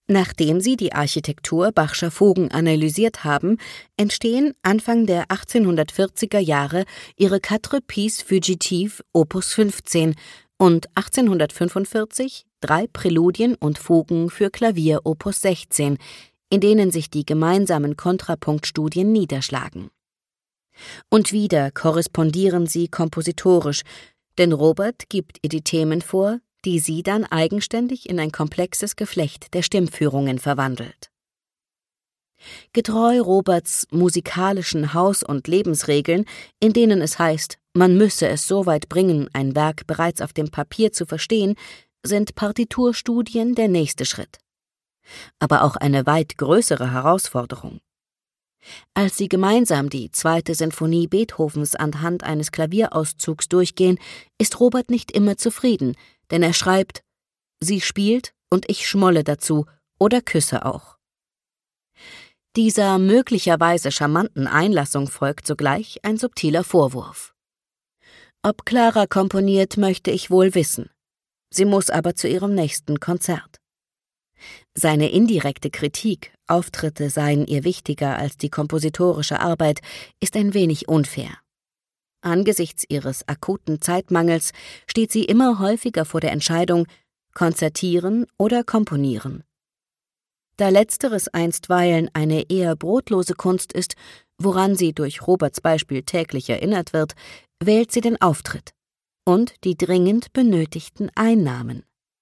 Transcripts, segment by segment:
Nachdem sie die Architektur Bachscher Fugen analysiert haben, entstehen Anfang der 1840er Jahre ihre Quatre Pièces Fugitives Opus 15 und 1845 3 Präludien und Fugen für Klavier Opus 16, in denen sich die gemeinsamen Kontrapunktstudien niederschlagen. Und wieder korrespondieren sie kompositorisch, denn Robert gibt ihr die Themen vor, die sie dann eigenständig in ein komplexes Geflecht der Stimmführungen verwandelt. Getreu Roberts musikalischen Haus- und Lebensregeln, in denen es heißt, man müsse es so weit bringen, ein Werk bereits auf dem Papier zu verstehen, sind Partiturstudien der nächste Schritt. Aber auch eine weit größere Herausforderung. Als sie gemeinsam die 2. Sinfonie Beethovens anhand eines Klavierauszugs durchgehen, ist Robert nicht immer zufrieden, denn er schreibt: Sie spielt und ich schmolle dazu oder küsse auch. Dieser möglicherweise charmanten Einlassung folgt sogleich ein subtiler Vorwurf. Ob Clara komponiert, möchte ich wohl wissen. Sie muss aber zu ihrem nächsten Konzert. Seine indirekte Kritik, Auftritte seien ihr wichtiger als die kompositorische Arbeit, ist ein wenig unfair. Angesichts ihres akuten Zeitmangels steht sie immer häufiger vor der Entscheidung, konzertieren oder komponieren. Da letzteres einstweilen eine eher brotlose Kunst ist, woran sie durch Roberts Beispiel täglich erinnert wird, wählt sie den Auftritt und die dringend benötigten Einnahmen.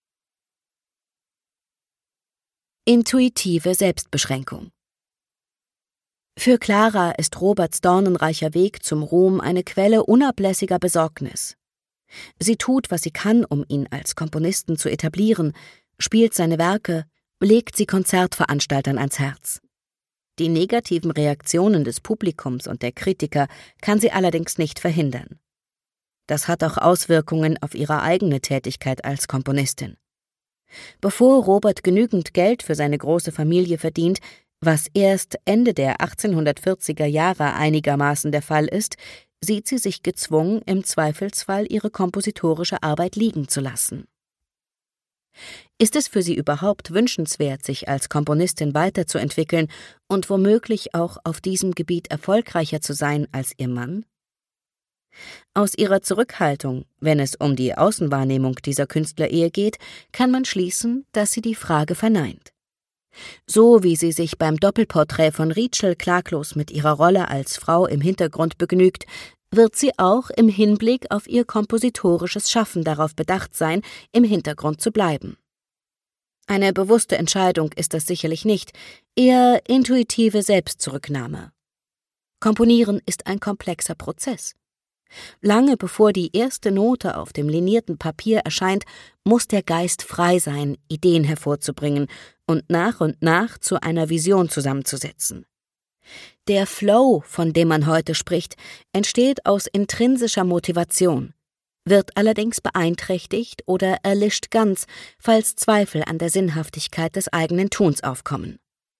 Intuitive Selbstbeschränkung. Für Clara ist Roberts dornenreicher Weg zum Ruhm eine Quelle unablässiger Besorgnis. Sie tut, was sie kann, um ihn als Komponisten zu etablieren, spielt seine Werke, legt sie Konzertveranstaltern ans Herz. Die negativen Reaktionen des Publikums und der Kritiker kann sie allerdings nicht verhindern. Das hat auch Auswirkungen auf ihre eigene Tätigkeit als Komponistin. Bevor Robert genügend Geld für seine große Familie verdient, was erst Ende der 1840er Jahre einigermaßen der Fall ist, sieht sie sich gezwungen, im Zweifelsfall ihre kompositorische Arbeit liegen zu lassen. Ist es für sie überhaupt wünschenswert, sich als Komponistin weiterzuentwickeln und womöglich auch auf diesem Gebiet erfolgreicher zu sein als ihr Mann? Aus ihrer Zurückhaltung, wenn es um die Außenwahrnehmung dieser Künstlerehe geht, kann man schließen, dass sie die Frage verneint. So wie sie sich beim Doppelporträt von Rietschel klaglos mit ihrer Rolle als Frau im Hintergrund begnügt, wird sie auch im Hinblick auf ihr kompositorisches Schaffen darauf bedacht sein, im Hintergrund zu bleiben. Eine bewusste Entscheidung ist das sicherlich nicht, eher intuitive Selbstzurücknahme. Komponieren ist ein komplexer Prozess. Lange bevor die erste Note auf dem linierten Papier erscheint, muss der Geist frei sein, Ideen hervorzubringen und nach zu einer Vision zusammenzusetzen. Der Flow, von dem man heute spricht, entsteht aus intrinsischer Motivation, wird allerdings beeinträchtigt oder erlischt ganz, falls Zweifel an der Sinnhaftigkeit des eigenen Tuns aufkommen.